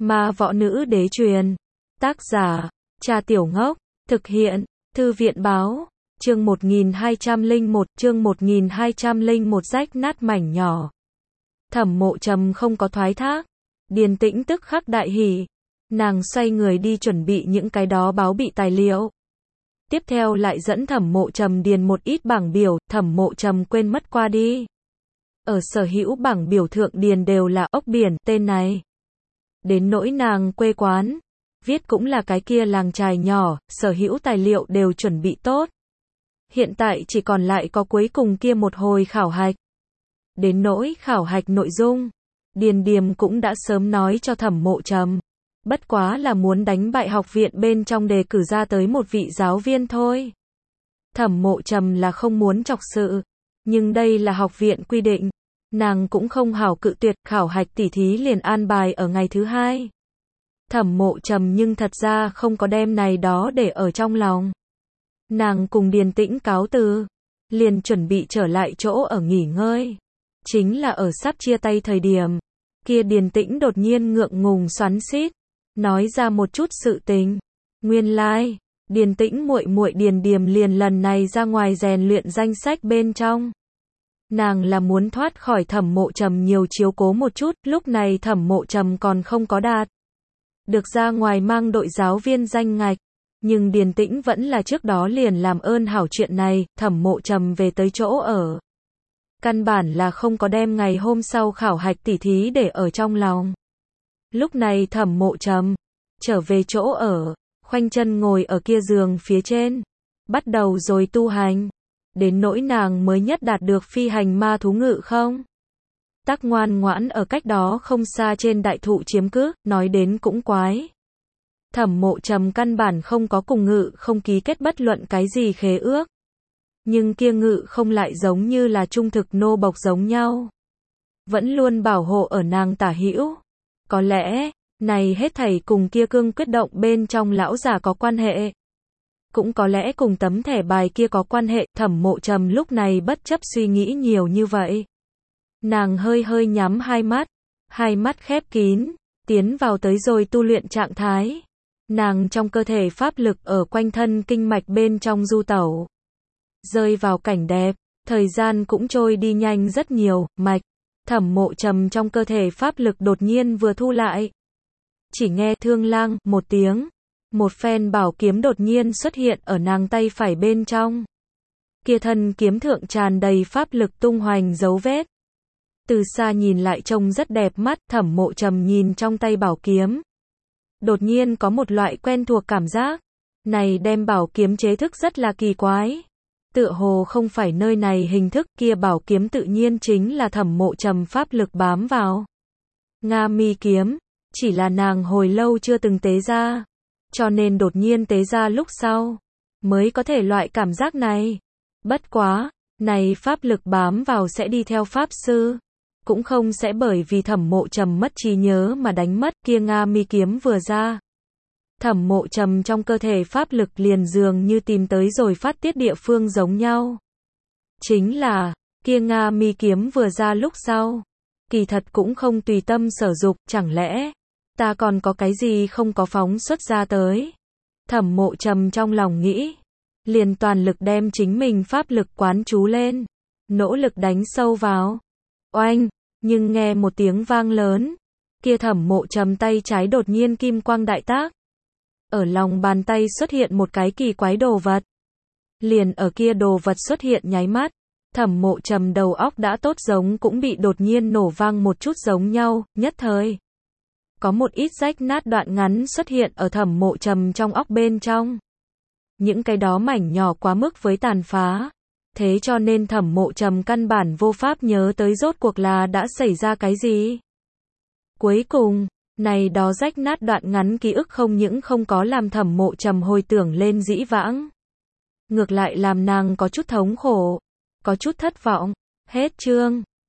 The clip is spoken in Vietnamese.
Ma võ nữ đế truyền. Tác giả, Trà Tiểu Ngốc. Thực hiện, Thư viện báo. Chương 1201, chương 1201 rách nát mảnh nhỏ. Thẩm Mộ Trầm không có thoái thác. Điền Tĩnh tức khắc đại hỉ. Nàng xoay người đi chuẩn bị những cái đó báo bị tài liệu. Tiếp theo lại dẫn Thẩm Mộ Trầm điền một ít bảng biểu, Thẩm Mộ Trầm quên mất qua đi. Ở sở hữu bảng biểu thượng điền đều là ốc biển, tên này. Đến nỗi nàng quê quán, viết cũng là cái kia làng chài nhỏ, sở hữu tài liệu đều chuẩn bị tốt. Hiện tại chỉ còn lại có cuối cùng kia một hồi khảo hạch. Đến nỗi khảo hạch nội dung, Điền Điềm cũng đã sớm nói cho Thẩm Mộ Trầm. Bất quá là muốn đánh bại học viện bên trong đề cử ra tới một vị giáo viên thôi. Thẩm Mộ Trầm là không muốn chọc sự, nhưng đây là học viện quy định. Nàng cũng không hảo cự tuyệt, khảo hạch tỉ thí liền an bài ở ngày thứ hai. Thẩm Mộ Trầm nhưng thật ra không có đem này đó để ở trong lòng. Nàng cùng Điền Tĩnh cáo từ, liền chuẩn bị trở lại chỗ ở nghỉ ngơi. Chính là ở sắp chia tay thời điểm, kia Điền Tĩnh đột nhiên ngượng ngùng xoắn xít, nói ra một chút sự tình. Nguyên lai, Điền Tĩnh muội muội Điền Điềm liền lần này ra ngoài rèn luyện danh sách bên trong. Nàng là muốn thoát khỏi Thẩm Mộ Trầm nhiều chiếu cố một chút, lúc này Thẩm Mộ Trầm còn không có đạt được ra ngoài mang đội giáo viên danh ngạch. Nhưng Điền Tĩnh vẫn là trước đó liền làm ơn hảo chuyện này, Thẩm Mộ Trầm về tới chỗ ở. Căn bản là không có đem ngày hôm sau khảo hạch tỉ thí để ở trong lòng. Lúc này Thẩm Mộ Trầm trở về chỗ ở, khoanh chân ngồi ở kia giường phía trên, bắt đầu rồi tu hành. Đến nỗi nàng mới nhất đạt được phi hành ma thú ngự không? Tắc ngoan ngoãn ở cách đó không xa trên đại thụ chiếm cứ, nói đến cũng quái. Thẩm Mộ Trầm căn bản không có cùng ngự không ký kết bất luận cái gì khế ước. Nhưng kia ngự không lại giống như là trung thực nô bộc giống nhau. Vẫn luôn bảo hộ ở nàng tả hữu. Có lẽ, này hết thảy cùng kia cương quyết động bên trong lão già có quan hệ. Cũng có lẽ cùng tấm thẻ bài kia có quan hệ. Thẩm Mộ Trầm lúc này bất chấp suy nghĩ nhiều như vậy. Nàng hơi hơi nhắm hai mắt khép kín, tiến vào tới rồi tu luyện trạng thái. Nàng trong cơ thể pháp lực ở quanh thân kinh mạch bên trong du tẩu. Rơi vào cảnh đẹp, thời gian cũng trôi đi nhanh rất nhiều, mạch. Thẩm Mộ Trầm trong cơ thể pháp lực đột nhiên vừa thu lại. Chỉ nghe thương lang một tiếng, một phen bảo kiếm đột nhiên xuất hiện ở nàng tay phải bên trong. Kia thân kiếm thượng tràn đầy pháp lực tung hoành dấu vết. Từ xa nhìn lại trông rất đẹp mắt, Thẩm Mộ Trầm nhìn trong tay bảo kiếm. Đột nhiên có một loại quen thuộc cảm giác. Này đem bảo kiếm chế thức rất là kỳ quái. Tựa hồ không phải nơi này hình thức, kia bảo kiếm tự nhiên chính là Thẩm Mộ Trầm pháp lực bám vào. Nga mi kiếm, chỉ là nàng hồi lâu chưa từng tế ra. Cho nên đột nhiên tế ra lúc sau, mới có thể loại cảm giác này. Bất quá, này pháp lực bám vào sẽ đi theo pháp sư. Cũng không sẽ bởi vì Thẩm Mộ Trầm mất trí nhớ mà đánh mất, kia Nga mi kiếm vừa ra. Thẩm Mộ Trầm trong cơ thể pháp lực liền dường như tìm tới rồi phát tiết địa phương giống nhau. Chính là, kia Nga mi kiếm vừa ra lúc sau. Kỳ thật cũng không tùy tâm sở dục, chẳng lẽ ta còn có cái gì không có phóng xuất ra tới. Thẩm Mộ Trầm trong lòng nghĩ. Liền toàn lực đem chính mình pháp lực quán chú lên. Nỗ lực đánh sâu vào. Oanh, nhưng nghe một tiếng vang lớn. Kia Thẩm Mộ Trầm tay trái đột nhiên kim quang đại tác. Ở lòng bàn tay xuất hiện một cái kỳ quái đồ vật. Liền ở kia đồ vật xuất hiện nháy mắt. Thẩm Mộ Trầm đầu óc đã tốt giống cũng bị đột nhiên nổ vang một chút giống nhau, nhất thời. Có một ít rách nát đoạn ngắn xuất hiện ở Thẩm Mộ Trầm trong óc bên trong. Những cái đó mảnh nhỏ quá mức với tàn phá. Thế cho nên Thẩm Mộ Trầm căn bản vô pháp nhớ tới rốt cuộc là đã xảy ra cái gì. Cuối cùng, này đó rách nát đoạn ngắn ký ức không những không có làm Thẩm Mộ Trầm hồi tưởng lên dĩ vãng. Ngược lại làm nàng có chút thống khổ, có chút thất vọng. Hết chương.